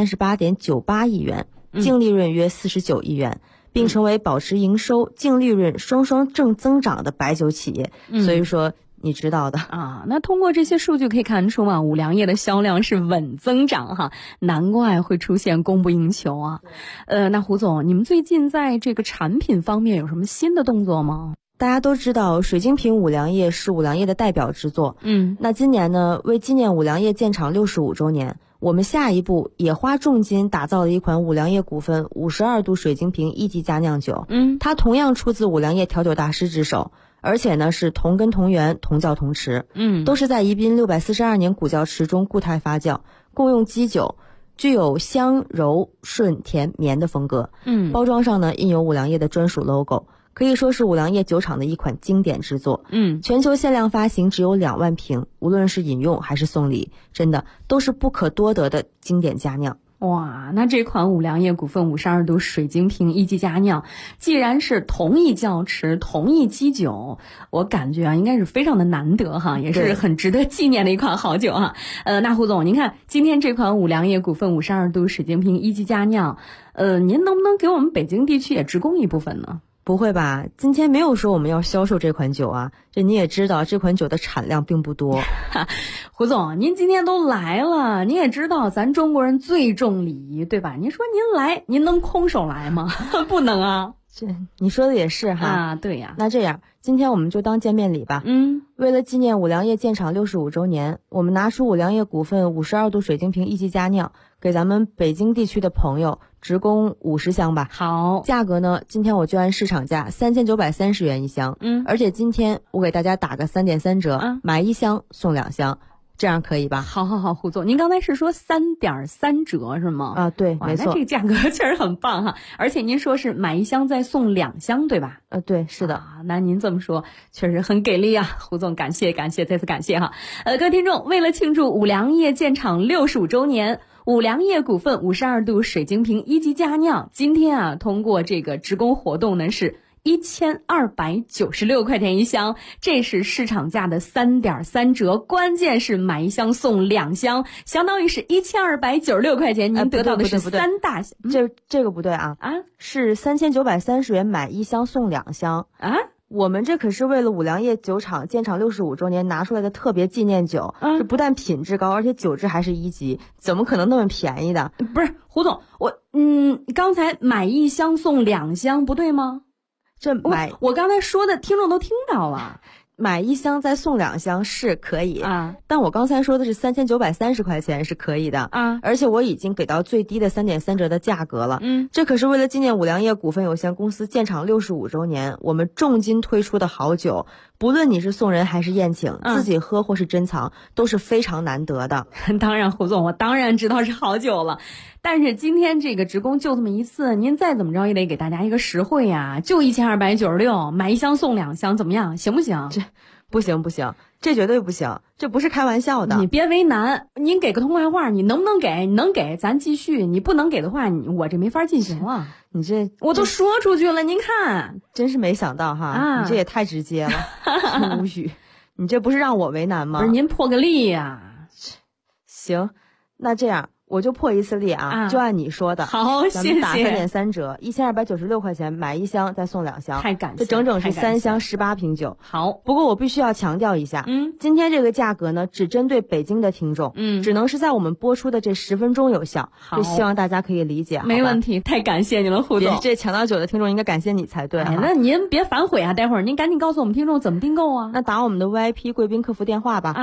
138.98亿元，净利润约49亿元，并成为保持营收、净利润双双正增长的白酒企业。所以说你知道的那通过这些数据可以看出五粮液的销量是稳增长难怪会出现供不应求那胡总，你们最近在这个产品方面有什么新的动作吗？ 大家都知道水晶瓶五粮液是五粮液的代表之作。那今年呢，为纪念五粮液建厂65周年，我们下一步也花重金打造了一款五粮液股份52度水晶瓶一级佳酿酒。它同样出自五粮液调酒大师之手，而且呢是同根同源同窖同池。都是在宜宾642年古窖池中固态发酵，共用基酒，具有香柔顺甜绵的风格。包装上呢印有五粮液的专属 logo，可以说是五粮液酒厂的一款经典之作。全球限量发行只有2万瓶，无论是饮用还是送礼，真的都是不可多得的经典佳酿。 哇，那这款五粮液股份52度水晶瓶一级佳酿，既然是同一窖池、同一基酒，我感觉应该是非常的难得也是很值得纪念的一款好酒那胡总，您看今天这款五粮液股份52度水晶瓶一级佳酿，您能不能给我们北京地区也直供一部分呢？ 不会吧，今天没有说我们要销售这款酒这你也知道这款酒的产量并不多。 胡总，您今天都来了，您也知道咱中国人最重礼仪，对吧？您说您来，您能空手来吗？不能这你说的也是对呀。 那这样今天我们就当见面礼吧。为了纪念五粮液建厂65周年，我们拿出五粮液股份52度水晶瓶一级佳酿，给咱们北京地区的朋友直供50箱吧。 好， 价格呢，今天我就按市场价3930元一箱。而且今天我给大家打个3.3折，买1箱送2箱。这样可以吧？ 好，胡总，您刚才是说3.3折是吗？ 对，没错。 那这个价格确实很棒而且您说是买1箱再送2箱，对吧？ 对，是的。 那您这么说确实很给力胡总，感谢，再次感谢各位听众，为了庆祝五粮液建厂65周年，五粮液股份52度水晶瓶一级佳酿今天通过这个直供活动呢是1296块钱一箱，这是市场价的3.3折，关键是买1箱送2箱，相当于是1296块钱，您得到的是3大箱。 这个不对是3930元买1箱送2箱我们这可是为了五粮液酒厂建厂65周年拿出来的特别纪念酒，这不但品质高，而且酒质还是1级，怎么可能那么便宜的？ 不是胡总，刚才买1箱送2箱不对吗？我刚才说的听众都听到了， 买1箱再送2箱是可以但我刚才说的是3930块钱是可以的而且我已经给到最低的3.3折的价格了这可是为了纪念五粮液股份有限公司建厂65周年，我们重金推出的好酒，不论你是送人还是宴请，自己喝或是珍藏，都是非常难得的。 当然胡总，我当然知道是好酒了，但是今天这个直供就这么一次，您再怎么着也得给大家一个实惠就1296，买1箱送2箱，怎么样？行不行？ 这不行，这绝对不行，这不是开玩笑的。 你别为难，您给个痛快话，你能不能给？你能给咱继续，你不能给的话，我这没法进行了。 你这我都说出去了，您看， 真是没想到你这也太直接了，无语。你这不是让我为难吗？ 不是您破个例呀。 行，那这样我就破一次例啊，就按你说的。 好， 咱们打3.3折，1296块钱买1箱再送2箱， 太感谢， 这整整是3箱18瓶酒。 好， 不过我必须要强调一下，今天这个价格呢，只针对北京的听众，只能是在我们播出的这10分钟有效，就希望大家可以理解。 没问题，太感谢你了，胡总。 这抢到酒的听众应该感谢你才对。 哎，那您别反悔啊，待会儿您赶紧告诉我们听众怎么订购啊。 那打我们的 VIP 贵宾客服电话吧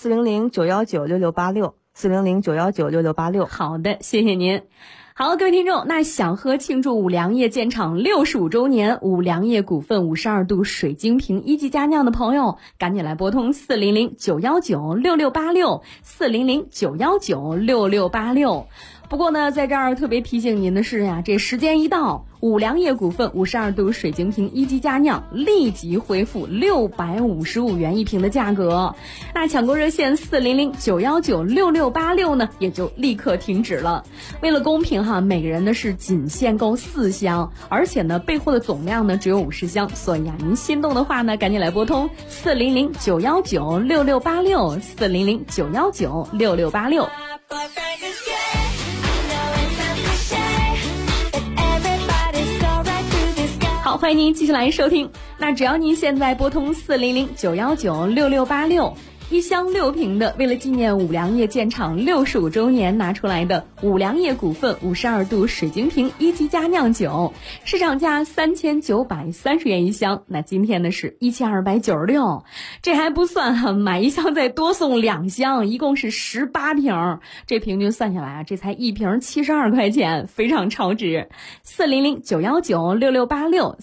，400-919-6686。400-919-6686。 好的，谢谢您。好，各位听众，那想喝庆祝五粮液建厂65周年五粮液股份52度水晶瓶1级佳酿的朋友，赶紧来拨通400-919-6686 400-919-6686。不过呢，在这儿特别提醒您的是呀，这时间一到，五粮液股份52度水晶瓶1级佳酿立即恢复655元一瓶的价格。那抢购热线400-919-6686呢，也就立刻停止了。为了公平哈，每个人呢是仅限购4箱，而且呢备货的总量呢只有50箱，所以啊，您心动的话呢，赶紧来拨通400-919-6686 400-919-6686。好，欢迎您继续来收听。那只要您现在拨通400-919-6686，一箱6瓶的，为了纪念五粮液建厂65周年拿出来的五粮液股份52度水晶瓶1级佳酿酒，市场价3930元一箱，那今天呢是1296，这还不算哈，买一箱再多送2箱，一共是18瓶，这平均算下来啊，这才一瓶72块钱，非常超值。400-919-6686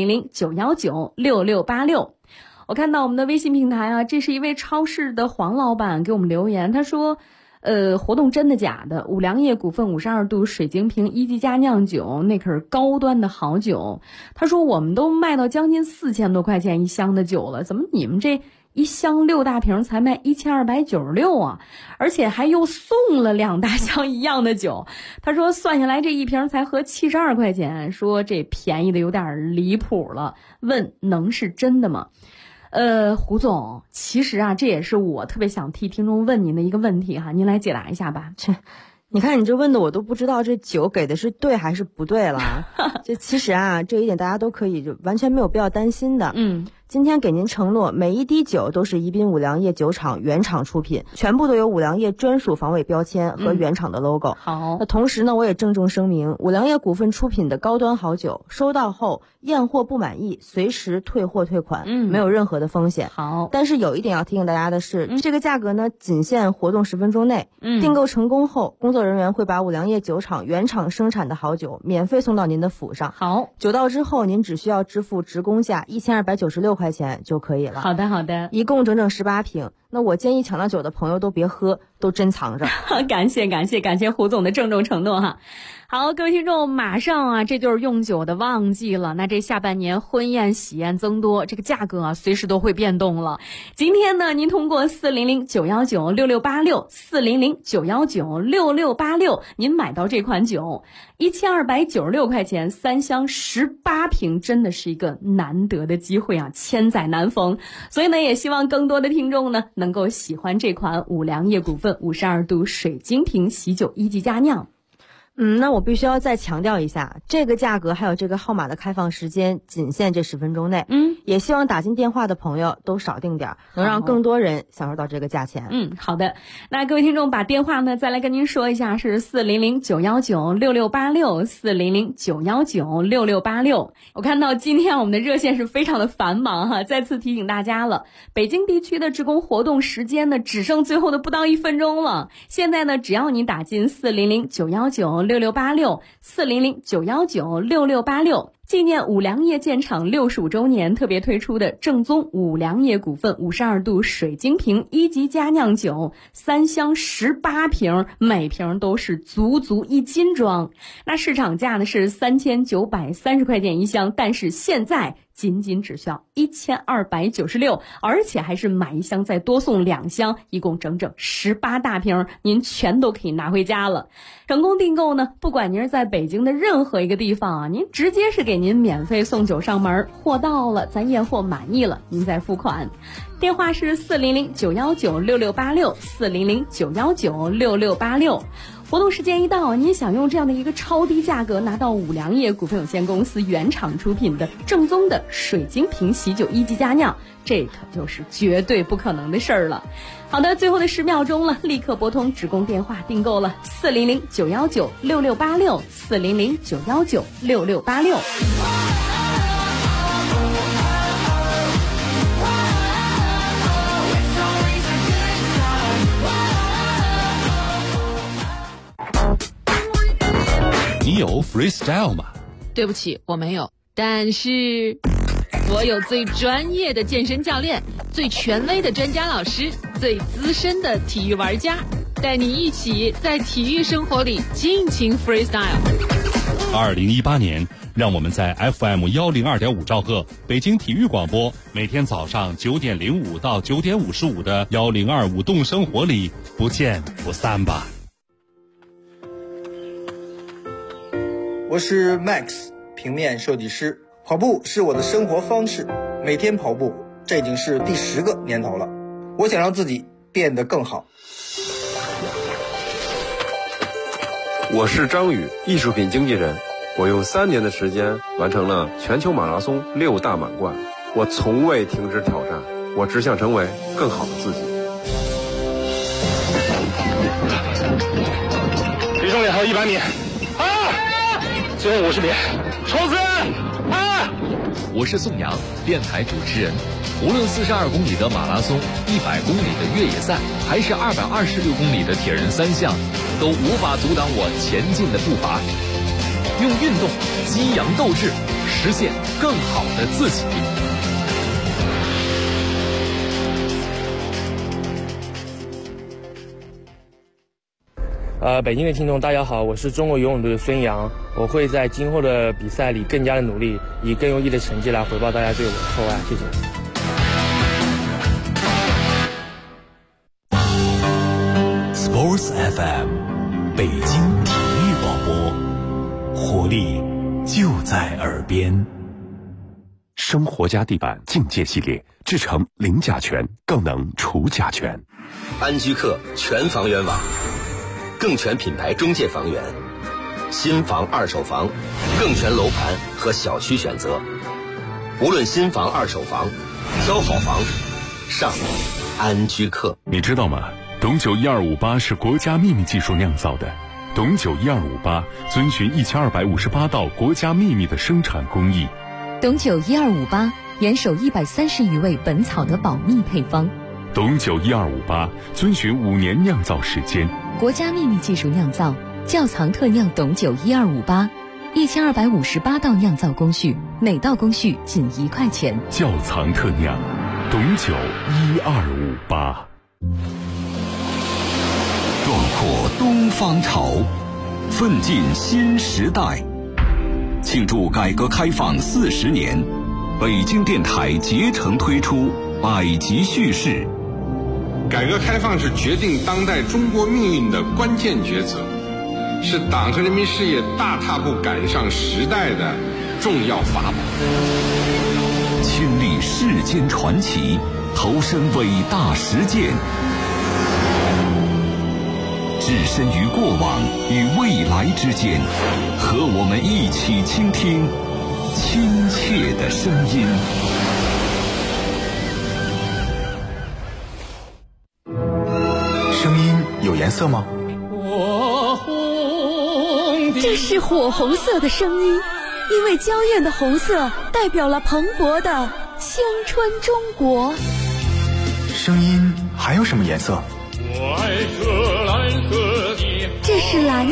400-919-6686。我看到我们的微信平台啊，这是一位超市的黄老板给我们留言，他说活动真的假的？五粮液股份52度水晶瓶1级佳酿酒，那可是高端的好酒。他说我们都卖到将近4000多块钱一箱的酒了，怎么你们这一箱6大瓶才卖1296啊？而且还又送了2大箱一样的酒。他说算下来这一瓶才合72块钱，说这便宜的有点离谱了，问能是真的吗？胡总，其实啊，这也是我特别想替听众问您的一个问题哈，您来解答一下吧。 你看你这问的我都不知道这酒给的是对还是不对了。这其实啊，这一点大家都可以就完全没有必要担心的。今天给您承诺，每一滴酒都是宜宾五粮液酒厂原厂出品，全部都有五粮液专属防伪标签和原厂的 logo。 好， 那同时呢，我也郑重声明，五粮液股份出品的高端好酒，收到后验货不满意，随时退货退款，没有任何的风险。 好， 但是有一点要提醒大家的是，这个价格呢，仅限活动10分钟内。订购成功后，工作人员会把五粮液酒厂原厂生产的好酒免费送到您的府上。 好， 酒到之后，您只需要支付直工价1296块钱就可以了。 好的，好的， 一共整整18瓶。那我建议抢到酒的朋友都别喝，都珍藏着。 感谢胡总的郑重承诺哈。好，各位听众，马上啊，这就是用酒的旺季了。那这下半年婚宴喜宴增多，这个价格啊，随时都会变动了。今天呢，您通过400-919-6686 400-919-6686，您买到这款酒1296块钱，3箱18瓶，真的是一个难得的机会啊，千载难逢。所以呢，也希望更多的听众呢，能够喜欢这款五粮液股份52度水晶瓶喜酒1级佳酿。 那我必须要再强调一下，这个价格还有这个号码的开放时间仅限这10分钟内。也希望打进电话的朋友都少订点，能让更多人享受到这个价钱。 好的。那各位听众把电话呢再来跟您说一下，是400-919-6686 400-919-6686。我看到今天我们的热线是非常的繁忙哈，再次提醒大家了，北京地区的职工活动时间呢只剩最后的不到1分钟了。现在呢，只要你打进400-919-6686 400-919-6686，纪念五粮液建厂65周年特别推出的正宗五粮液股份52度水晶瓶1级佳酿酒，3箱18瓶，每瓶都是足1斤装。那市场价呢是3930块钱一箱，但是现在仅只需要1296，而且还是买一箱再多送2箱，一共整整18大瓶，您全都可以拿回家了。成功订购呢，不管您是在北京的任何一个地方啊，您直接是给您免费送酒上门，货到了咱验货满意了，您再付款。电话是400-919-6686 400-919-6686。 活动时间一到，你也想用这样的一个超低价格拿到五粮液股份有限公司原厂出品的正宗的水晶瓶喜酒1级佳酿，这可就是绝对不可能的事儿了。好的，最后的10秒钟了，立刻拨通直供电话订购了400-919-6686 400-919-6686。 你有 freestyle 吗？ 对不起，我没有，但是我有最专业的健身教练，最权威的专家老师，最资深的体育玩家，带你一起在体育生活里尽情 freestyle。 2018年，让我们在 FM 102.5兆赫北京体育广播，每天早上9点05到9点55的1025动生活里不见不散吧。 我是 Max， 平面设计师。跑步是我的生活方式，每天跑步，这已经是第10个年头了。我想让自己变得更好。 我是张宇，艺术品经纪人。我用3年的时间完成了全球马拉松6大满贯。我从未停止挑战，我只想成为更好的自己。 离终点还有100米。最后50米，冲刺！ 我是宋阳，电台主持人。无论42公里的马拉松、100公里的越野赛，还是226公里的铁人3项，都无法阻挡我前进的步伐。用运动激扬斗志，实现更好的自己。 北京的听众大家好，我是中国游泳队的孙杨，我会在今后的比赛里更加的努力，以更优异的成绩来回报大家对我的厚爱，谢谢。 Sports FM， 北京体育广播，活力就在耳边。 生活家地板境界系列，制成零甲醛，更能除甲醛。 安居客全房源网，更全品牌中介房源，新房二手房，更全楼盘和小区选择。无论新房二手房，挑好房上安居客。 你知道吗？董酒1258是国家秘密技术酿造的。董酒1258遵循1258道国家秘密的生产工艺。 董酒1258严守130余位本草的保密配方。 董酒1258遵循5年酿造时间， 国家秘密技术酿造，窖藏特酿董酒1258，1258道酿造工序，每道工序仅1块钱。 窖藏特酿，董酒1258。 壮阔东方潮，奋进新时代。庆祝改革开放40年，北京电台竭诚推出百集叙事。 改革开放是决定当代中国命运的关键抉择，是党和人民事业大踏步赶上时代的重要法宝。 亲历世间传奇，投身伟大实践，置身于过往与未来之间，和我们一起倾听亲切的声音。 声音有颜色吗？ 这是火红色的声音，因为娇艳的红色代表了蓬勃的青春中国。 声音还有什么颜色？ 这是蓝